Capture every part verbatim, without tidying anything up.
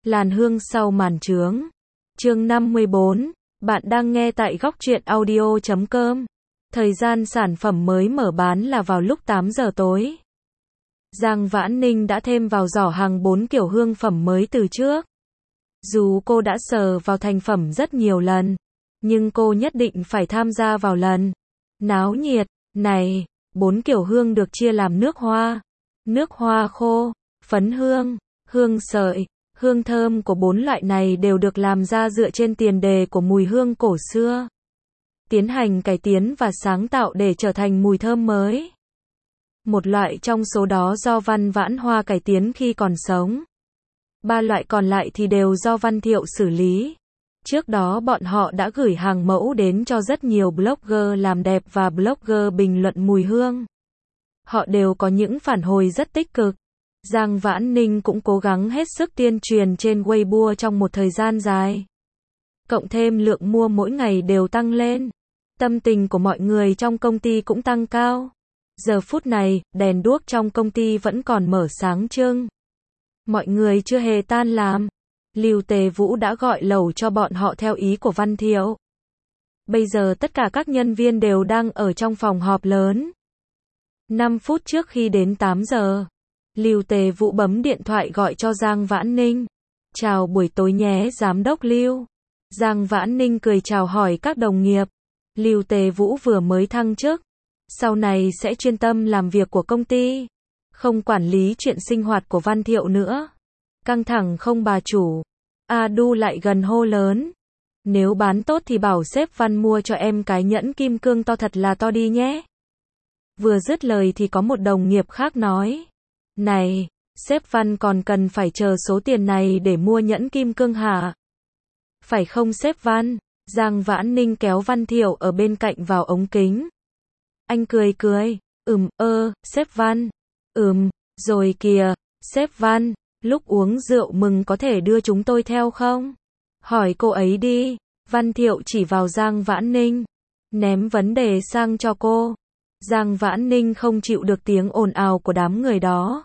Làn hương sau màn trướng. Chương năm mươi bốn. Bạn đang nghe tại góc truyện audio chấm com. Thời gian sản phẩm mới mở bán là vào lúc tám giờ tối. Giang Vãn Ninh đã thêm vào giỏ hàng bốn kiểu hương phẩm mới từ trước. Dù cô đã sờ vào thành phẩm rất nhiều lần, nhưng cô nhất định phải tham gia vào lần náo nhiệt này. Bốn kiểu hương được chia làm nước hoa, nước hoa khô, phấn hương, hương sợi. Hương thơm của bốn loại này đều được làm ra dựa trên tiền đề của mùi hương cổ xưa, tiến hành cải tiến và sáng tạo để trở thành mùi thơm mới. Một loại trong số đó do Văn Vãn Hoa cải tiến khi còn sống. Ba loại còn lại thì đều do Văn Thiệu xử lý. Trước đó bọn họ đã gửi hàng mẫu đến cho rất nhiều blogger làm đẹp và blogger bình luận mùi hương. Họ đều có những phản hồi rất tích cực. Giang Vãn Ninh cũng cố gắng hết sức tuyên truyền trên Weibo trong một thời gian dài. Cộng thêm lượng mua mỗi ngày đều tăng lên. Tâm tình của mọi người trong công ty cũng tăng cao. Giờ phút này, đèn đuốc trong công ty vẫn còn mở sáng trưng. Mọi người chưa hề tan làm. Lưu Tề Vũ đã gọi lẩu cho bọn họ theo ý của Văn Thiệu. Bây giờ tất cả các nhân viên đều đang ở trong phòng họp lớn. năm phút trước khi đến tám giờ, Lưu Tề Vũ bấm điện thoại gọi cho Giang Vãn Ninh. Chào buổi tối nhé giám đốc Lưu. Giang Vãn Ninh cười chào hỏi các đồng nghiệp. Lưu Tề Vũ vừa mới thăng chức, sau này sẽ chuyên tâm làm việc của công ty, không quản lý chuyện sinh hoạt của Văn Thiệu nữa. Căng thẳng không bà chủ. A Du lại gần hô lớn. Nếu bán tốt thì bảo sếp Văn mua cho em cái nhẫn kim cương to thật là to đi nhé. Vừa dứt lời thì có một đồng nghiệp khác nói. Này, sếp Văn còn cần phải chờ số tiền này để mua nhẫn kim cương hả? Phải không sếp Văn? Giang Vãn Ninh kéo Văn Thiệu ở bên cạnh vào ống kính. Anh cười cười. Ừm, ơ, sếp Văn. Ừm, rồi kìa, sếp Văn, lúc uống rượu mừng có thể đưa chúng tôi theo không? Hỏi cô ấy đi. Văn Thiệu chỉ vào Giang Vãn Ninh, ném vấn đề sang cho cô. Giang Vãn Ninh không chịu được tiếng ồn ào của đám người đó.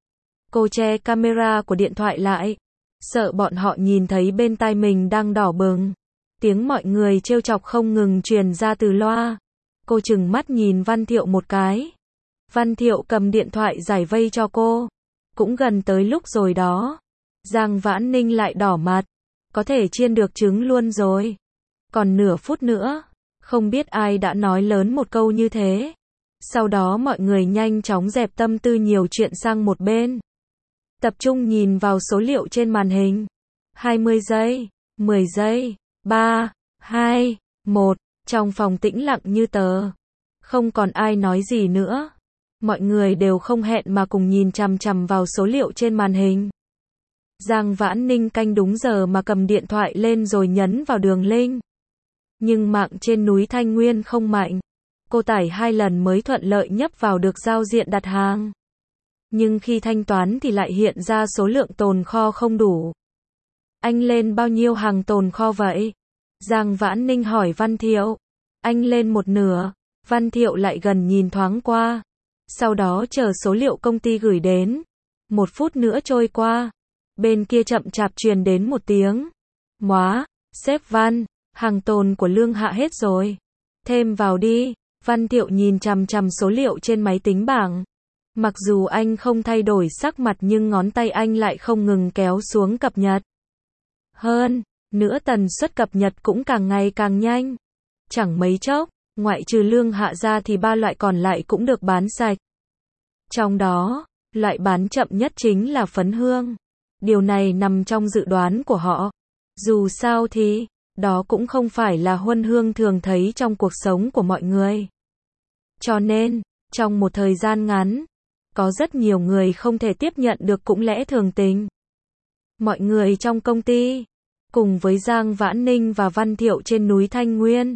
Cô che camera của điện thoại lại, sợ bọn họ nhìn thấy bên tai mình đang đỏ bừng. Tiếng mọi người trêu chọc không ngừng truyền ra từ loa. Cô trừng mắt nhìn Văn Thiệu một cái. Văn Thiệu cầm điện thoại giải vây cho cô. Cũng gần tới lúc rồi đó. Giang Vãn Ninh lại đỏ mặt. Có thể chiên được trứng luôn rồi. Còn nửa phút nữa. Không biết ai đã nói lớn một câu như thế. Sau đó mọi người nhanh chóng dẹp tâm tư nhiều chuyện sang một bên. Tập trung nhìn vào số liệu trên màn hình. hai mươi giây, mười giây, ba, hai, một. Trong phòng tĩnh lặng như tờ. Không còn ai nói gì nữa. Mọi người đều không hẹn mà cùng nhìn chằm chằm vào số liệu trên màn hình. Giang Vãn Ninh canh đúng giờ mà cầm điện thoại lên rồi nhấn vào đường link. Nhưng mạng trên núi Thanh Nguyên không mạnh. Cô tải hai lần mới thuận lợi nhấp vào được giao diện đặt hàng. Nhưng khi thanh toán thì lại hiện ra số lượng tồn kho không đủ. Anh lên bao nhiêu hàng tồn kho vậy? Giang Vãn Ninh hỏi Văn Thiệu. Anh lên một nửa. Văn Thiệu lại gần nhìn thoáng qua. Sau đó chờ số liệu công ty gửi đến. Một phút nữa trôi qua. Bên kia chậm chạp truyền đến một tiếng. Móa, sếp Văn, hàng tồn của Lương Hạ hết rồi. Thêm vào đi. Văn Thiệu nhìn chằm chằm số liệu trên máy tính bảng. Mặc dù anh không thay đổi sắc mặt nhưng ngón tay anh lại không ngừng kéo xuống cập nhật. Hơn nữa tần suất cập nhật cũng càng ngày càng nhanh. Chẳng mấy chốc, ngoại trừ Lương Hạ ra thì ba loại còn lại cũng được bán sạch. Trong đó, loại bán chậm nhất chính là phấn hương. Điều này nằm trong dự đoán của họ. Dù sao thì, đó cũng không phải là huân hương thường thấy trong cuộc sống của mọi người. Cho nên, trong một thời gian ngắn, có rất nhiều người không thể tiếp nhận được cũng lẽ thường tình. Mọi người trong công ty, cùng với Giang Vãn Ninh và Văn Thiệu trên núi Thanh Nguyên.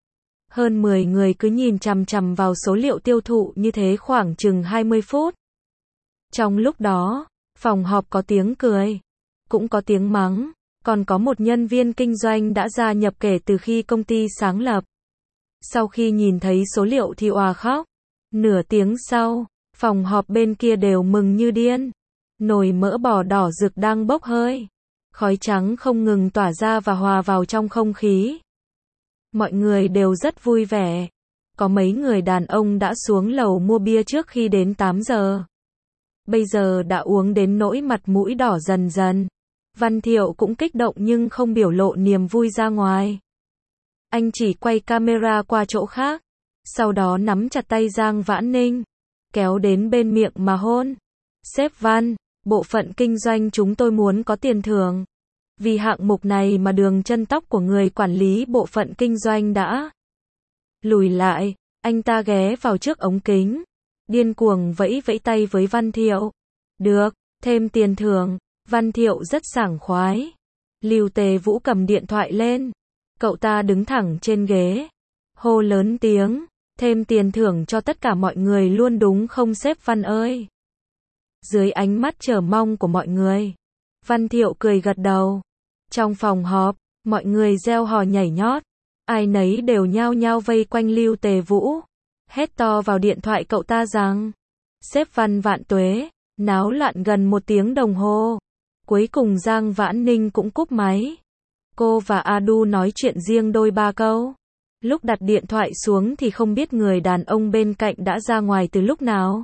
Hơn mười người cứ nhìn chằm chằm vào số liệu tiêu thụ như thế khoảng chừng hai mươi phút. Trong lúc đó, phòng họp có tiếng cười, cũng có tiếng mắng, còn có một nhân viên kinh doanh đã gia nhập kể từ khi công ty sáng lập. Sau khi nhìn thấy số liệu thì òa khóc. Nửa tiếng sau, phòng họp bên kia đều mừng như điên. Nồi mỡ bò đỏ rực đang bốc hơi. Khói trắng không ngừng tỏa ra và hòa vào trong không khí. Mọi người đều rất vui vẻ. Có mấy người đàn ông đã xuống lầu mua bia trước khi đến tám giờ. Bây giờ đã uống đến nỗi mặt mũi đỏ dần dần. Văn Thiệu cũng kích động nhưng không biểu lộ niềm vui ra ngoài. Anh chỉ quay camera qua chỗ khác. Sau đó nắm chặt tay Giang Vãn Ninh. Kéo đến bên miệng mà hôn. Sếp Văn, bộ phận kinh doanh chúng tôi muốn có tiền thưởng. Vì hạng mục này mà đường chân tóc của người quản lý bộ phận kinh doanh đã lùi lại. Anh ta ghé vào trước ống kính. Điên cuồng vẫy vẫy tay với Văn Thiệu. Được, thêm tiền thưởng. Văn Thiệu rất sảng khoái. Lưu Tề Vũ cầm điện thoại lên. Cậu ta đứng thẳng trên ghế. Hô lớn tiếng. Thêm tiền thưởng cho tất cả mọi người luôn đúng không sếp Văn ơi? Dưới ánh mắt chờ mong của mọi người, Văn Thiệu cười gật đầu. Trong phòng họp, mọi người reo hò nhảy nhót. Ai nấy đều nhao nhao vây quanh Lưu Tề Vũ. Hét to vào điện thoại cậu ta rằng. Sếp Văn vạn tuế. Náo loạn gần một tiếng đồng hồ. Cuối cùng Giang Vãn Ninh cũng cúp máy. Cô và Adu nói chuyện riêng đôi ba câu. Lúc đặt điện thoại xuống thì không biết người đàn ông bên cạnh đã ra ngoài từ lúc nào.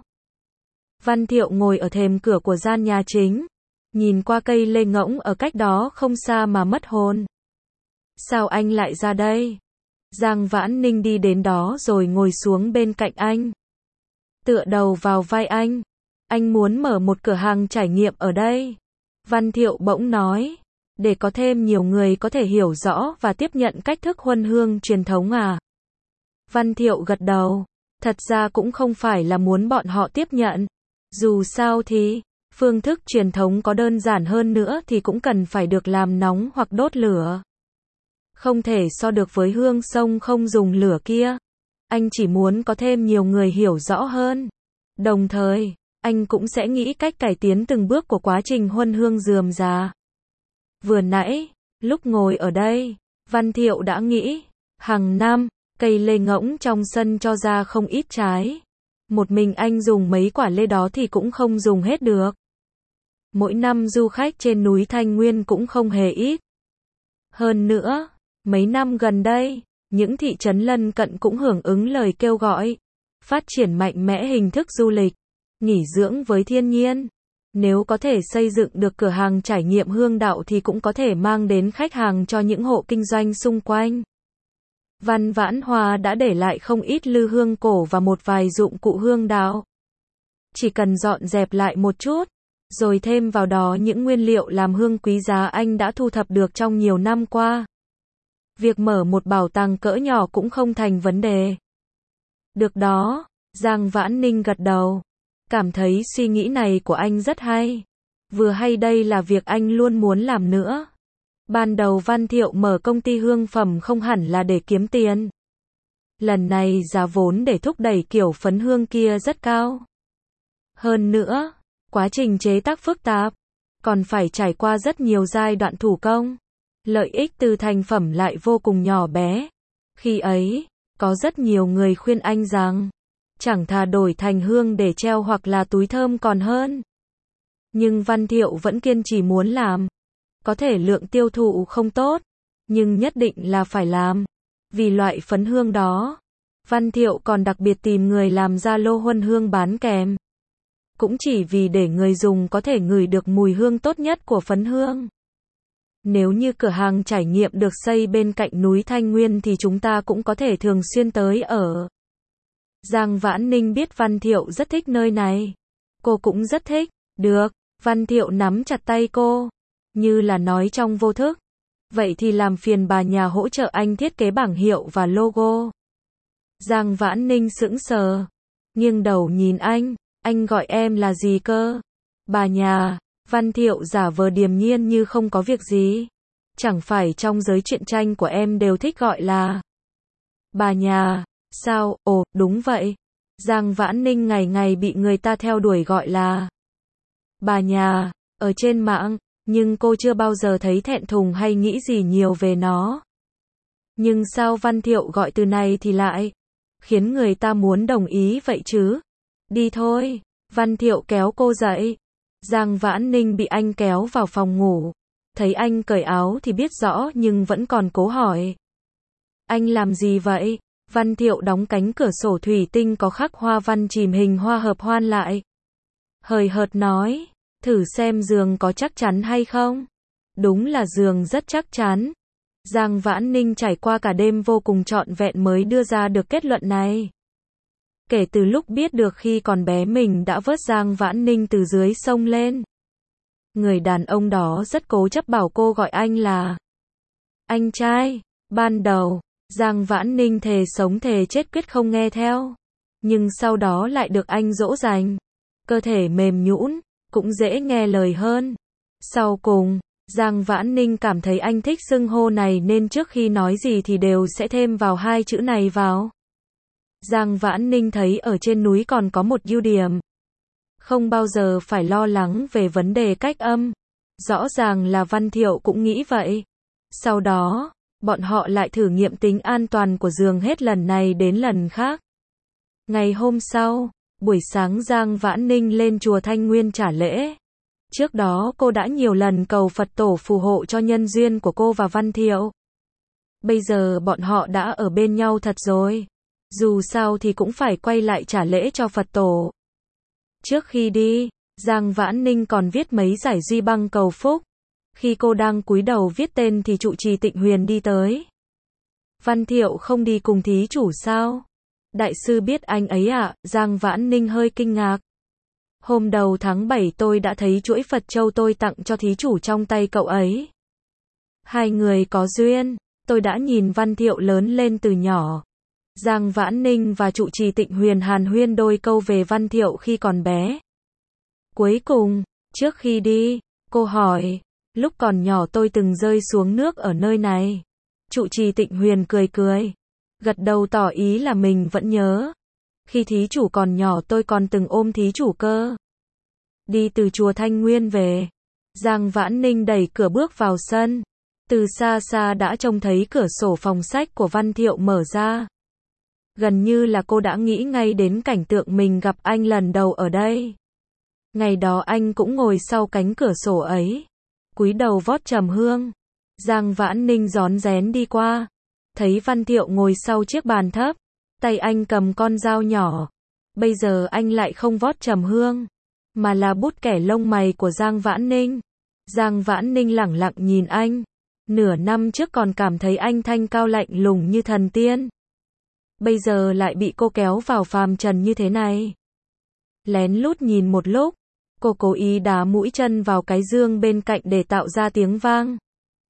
Văn Thiệu ngồi ở thềm cửa của gian nhà chính. Nhìn qua cây lê ngỗng ở cách đó không xa mà mất hồn. Sao anh lại ra đây? Giang Vãn Ninh đi đến đó rồi ngồi xuống bên cạnh anh. Tựa đầu vào vai anh. Anh muốn mở một cửa hàng trải nghiệm ở đây. Văn Thiệu bỗng nói. Để có thêm nhiều người có thể hiểu rõ và tiếp nhận cách thức huân hương truyền thống à? Văn Thiệu gật đầu. Thật ra cũng không phải là muốn bọn họ tiếp nhận. Dù sao thì, phương thức truyền thống có đơn giản hơn nữa thì cũng cần phải được làm nóng hoặc đốt lửa. Không thể so được với hương sông không dùng lửa kia. Anh chỉ muốn có thêm nhiều người hiểu rõ hơn. Đồng thời, anh cũng sẽ nghĩ cách cải tiến từng bước của quá trình huân hương rườm rà. Vừa nãy, lúc ngồi ở đây, Văn Thiệu đã nghĩ, hàng năm, cây lê ngỗng trong sân cho ra không ít trái. Một mình anh dùng mấy quả lê đó thì cũng không dùng hết được. Mỗi năm du khách trên núi Thanh Nguyên cũng không hề ít. Hơn nữa, mấy năm gần đây, những thị trấn lân cận cũng hưởng ứng lời kêu gọi, phát triển mạnh mẽ hình thức du lịch, nghỉ dưỡng với thiên nhiên. Nếu có thể xây dựng được cửa hàng trải nghiệm hương đạo thì cũng có thể mang đến khách hàng cho những hộ kinh doanh xung quanh. Văn Vãn Hoa đã để lại không ít lư hương cổ và một vài dụng cụ hương đạo. Chỉ cần dọn dẹp lại một chút, rồi thêm vào đó những nguyên liệu làm hương quý giá anh đã thu thập được trong nhiều năm qua. Việc mở một bảo tàng cỡ nhỏ cũng không thành vấn đề. Được đó, Giang Vãn Ninh gật đầu. Cảm thấy suy nghĩ này của anh rất hay. Vừa hay đây là việc anh luôn muốn làm nữa. Ban đầu Văn Thiệu mở công ty hương phẩm không hẳn là để kiếm tiền. Lần này giá vốn để thúc đẩy kiểu phấn hương kia rất cao. Hơn nữa, quá trình chế tác phức tạp, còn phải trải qua rất nhiều giai đoạn thủ công. Lợi ích từ thành phẩm lại vô cùng nhỏ bé. Khi ấy, có rất nhiều người khuyên anh rằng, chẳng thà đổi thành hương để treo hoặc là túi thơm còn hơn. Nhưng Văn Thiệu vẫn kiên trì muốn làm. Có thể lượng tiêu thụ không tốt, nhưng nhất định là phải làm. Vì loại phấn hương đó, Văn Thiệu còn đặc biệt tìm người làm ra lô huân hương bán kèm. Cũng chỉ vì để người dùng có thể ngửi được mùi hương tốt nhất của phấn hương. Nếu như cửa hàng trải nghiệm được xây bên cạnh núi Thanh Nguyên thì chúng ta cũng có thể thường xuyên tới ở. Giang Vãn Ninh biết Văn Thiệu rất thích nơi này. Cô cũng rất thích. Được, Văn Thiệu nắm chặt tay cô, như là nói trong vô thức. Vậy thì làm phiền bà nhà hỗ trợ anh thiết kế bảng hiệu và logo. Giang Vãn Ninh sững sờ, nghiêng đầu nhìn anh, anh gọi em là gì cơ? Bà nhà. Văn Thiệu giả vờ điềm nhiên như không có việc gì. Chẳng phải trong giới truyện tranh của em đều thích gọi là bà nhà, sao? Ồ, đúng vậy. Giang Vãn Ninh ngày ngày bị người ta theo đuổi gọi là bà nhà, ở trên mạng, nhưng cô chưa bao giờ thấy thẹn thùng hay nghĩ gì nhiều về nó. Nhưng sao Văn Thiệu gọi từ này thì lại khiến người ta muốn đồng ý vậy chứ? Đi thôi. Văn Thiệu kéo cô dậy. Giang Vãn Ninh bị anh kéo vào phòng ngủ. Thấy anh cởi áo thì biết rõ nhưng vẫn còn cố hỏi. Anh làm gì vậy? Văn Thiệu đóng cánh cửa sổ thủy tinh có khắc hoa văn chìm hình hoa hợp hoan lại. Hời hợt nói, thử xem giường có chắc chắn hay không? Đúng là giường rất chắc chắn. Giang Vãn Ninh trải qua cả đêm vô cùng trọn vẹn mới đưa ra được kết luận này. Kể từ lúc biết được khi còn bé mình đã vớt Giang Vãn Ninh từ dưới sông lên. Người đàn ông đó rất cố chấp bảo cô gọi anh là anh trai. Ban đầu, Giang Vãn Ninh thề sống thề chết quyết không nghe theo. Nhưng sau đó lại được anh dỗ dành. Cơ thể mềm nhũn, cũng dễ nghe lời hơn. Sau cùng, Giang Vãn Ninh cảm thấy anh thích xưng hô này nên trước khi nói gì thì đều sẽ thêm vào hai chữ này vào. Giang Vãn Ninh thấy ở trên núi còn có một ưu điểm. Không bao giờ phải lo lắng về vấn đề cách âm. Rõ ràng là Văn Thiệu cũng nghĩ vậy. Sau đó, bọn họ lại thử nghiệm tính an toàn của giường hết lần này đến lần khác. Ngày hôm sau, buổi sáng Giang Vãn Ninh lên chùa Thanh Nguyên trả lễ. Trước đó cô đã nhiều lần cầu Phật tổ phù hộ cho nhân duyên của cô và Văn Thiệu. Bây giờ bọn họ đã ở bên nhau thật rồi. Dù sao thì cũng phải quay lại trả lễ cho Phật tổ. Trước khi đi, Giang Vãn Ninh còn viết mấy giải duy băng cầu phúc. Khi cô đang cúi đầu viết tên thì trụ trì Tịnh Huyền đi tới. Văn Thiệu không đi cùng thí chủ sao? Đại sư biết anh ấy ạ, à? Giang Vãn Ninh hơi kinh ngạc. Hôm đầu tháng bảy tôi đã thấy chuỗi Phật châu tôi tặng cho thí chủ trong tay cậu ấy. Hai người có duyên, tôi đã nhìn Văn Thiệu lớn lên từ nhỏ. Giang Vãn Ninh và trụ trì Tịnh Huyền hàn huyên đôi câu về Văn Thiệu khi còn bé. Cuối cùng, trước khi đi, cô hỏi, lúc còn nhỏ tôi từng rơi xuống nước ở nơi này. Trụ trì Tịnh Huyền cười cười, gật đầu tỏ ý là mình vẫn nhớ. Khi thí chủ còn nhỏ tôi còn từng ôm thí chủ cơ. Đi từ chùa Thanh Nguyên về, Giang Vãn Ninh đẩy cửa bước vào sân. Từ xa xa đã trông thấy cửa sổ phòng sách của Văn Thiệu mở ra. Gần như là cô đã nghĩ ngay đến cảnh tượng mình gặp anh lần đầu ở đây. Ngày đó anh cũng ngồi sau cánh cửa sổ ấy, cúi đầu vót trầm hương. Giang Vãn Ninh rón rén đi qua, thấy Văn Thiệu ngồi sau chiếc bàn thấp, tay anh cầm con dao nhỏ. Bây giờ anh lại không vót trầm hương, mà là bút kẻ lông mày của Giang Vãn Ninh. Giang Vãn Ninh lẳng lặng nhìn anh. Nửa năm trước còn cảm thấy anh thanh cao lạnh lùng như thần tiên. Bây giờ lại bị cô kéo vào phàm trần như thế này. Lén lút nhìn một lúc, cô cố ý đá mũi chân vào cái giường bên cạnh để tạo ra tiếng vang.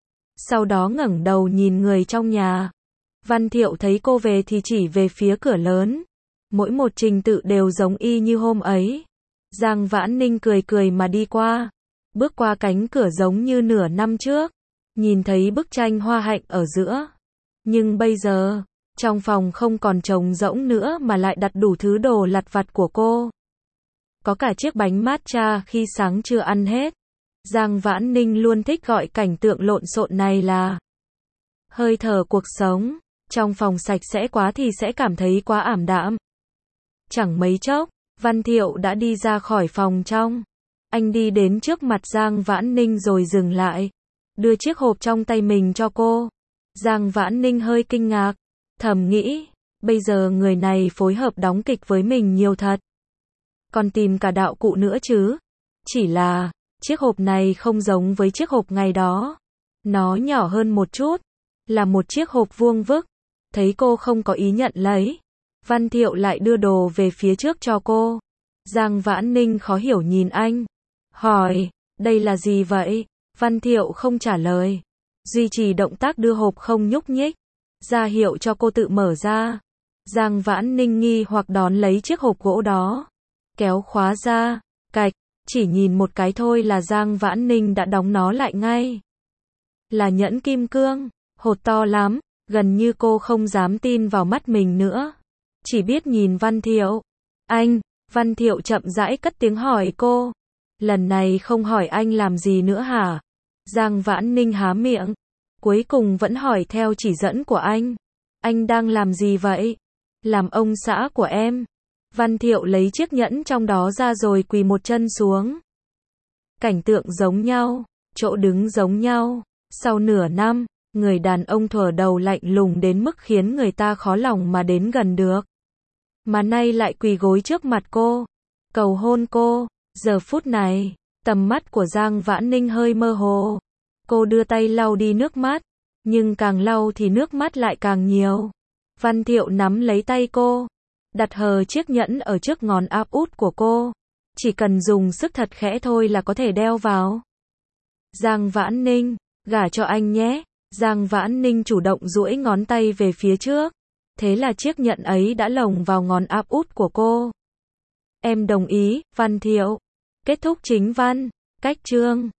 Sau đó ngẩng đầu nhìn người trong nhà. Văn Thiệu thấy cô về thì chỉ về phía cửa lớn. Mỗi một trình tự đều giống y như hôm ấy. Giang Vãn Ninh cười cười mà đi qua. Bước qua cánh cửa giống như nửa năm trước. Nhìn thấy bức tranh hoa hạnh ở giữa. Nhưng bây giờ, trong phòng không còn trống rỗng nữa mà lại đặt đủ thứ đồ lặt vặt của cô. Có cả chiếc bánh matcha khi sáng chưa ăn hết. Giang Vãn Ninh luôn thích gọi cảnh tượng lộn xộn này là hơi thở cuộc sống. Trong phòng sạch sẽ quá thì sẽ cảm thấy quá ảm đạm. Chẳng mấy chốc, Văn Thiệu đã đi ra khỏi phòng trong. Anh đi đến trước mặt Giang Vãn Ninh rồi dừng lại, đưa chiếc hộp trong tay mình cho cô. Giang Vãn Ninh hơi kinh ngạc, thầm nghĩ, bây giờ người này phối hợp đóng kịch với mình nhiều thật. Còn tìm cả đạo cụ nữa chứ. Chỉ là, chiếc hộp này không giống với chiếc hộp ngày đó. Nó nhỏ hơn một chút, là một chiếc hộp vuông vức. Thấy cô không có ý nhận lấy, Văn Thiệu lại đưa đồ về phía trước cho cô. Giang Vãn Ninh khó hiểu nhìn anh, hỏi, đây là gì vậy? Văn Thiệu không trả lời, duy trì động tác đưa hộp không nhúc nhích, ra hiệu cho cô tự mở ra. Giang Vãn Ninh nghi hoặc đón lấy chiếc hộp gỗ đó, kéo khóa ra, cạch, chỉ nhìn một cái thôi là Giang Vãn Ninh đã đóng nó lại ngay. Là nhẫn kim cương, hột to lắm, gần như cô không dám tin vào mắt mình nữa. Chỉ biết nhìn Văn Thiệu. Anh, Văn Thiệu chậm rãi cất tiếng hỏi cô. Lần này không hỏi anh làm gì nữa hả? Giang Vãn Ninh há miệng. Cuối cùng vẫn hỏi theo chỉ dẫn của anh. Anh đang làm gì vậy? Làm ông xã của em. Văn Thiệu lấy chiếc nhẫn trong đó ra rồi quỳ một chân xuống. Cảnh tượng giống nhau. chỗ đứng giống nhau. Sau nửa năm, người đàn ông thuở đầu lạnh lùng đến mức khiến người ta khó lòng mà đến gần được. Mà nay lại quỳ gối trước mặt cô, cầu hôn cô. Giờ phút này, tầm mắt của Giang Vãn Ninh hơi mơ hồ. Cô đưa tay lau đi nước mắt, nhưng càng lau thì nước mắt lại càng nhiều. Văn Thiệu nắm lấy tay cô, đặt hờ chiếc nhẫn ở trước ngón áp út của cô. Chỉ cần dùng sức thật khẽ thôi là có thể đeo vào. Giang Vãn Ninh, gả cho anh nhé. Giang Vãn Ninh chủ động duỗi ngón tay về phía trước. Thế là chiếc nhẫn ấy đã lồng vào ngón áp út của cô. Em đồng ý, Văn Thiệu. Kết thúc chính văn. Cách chương.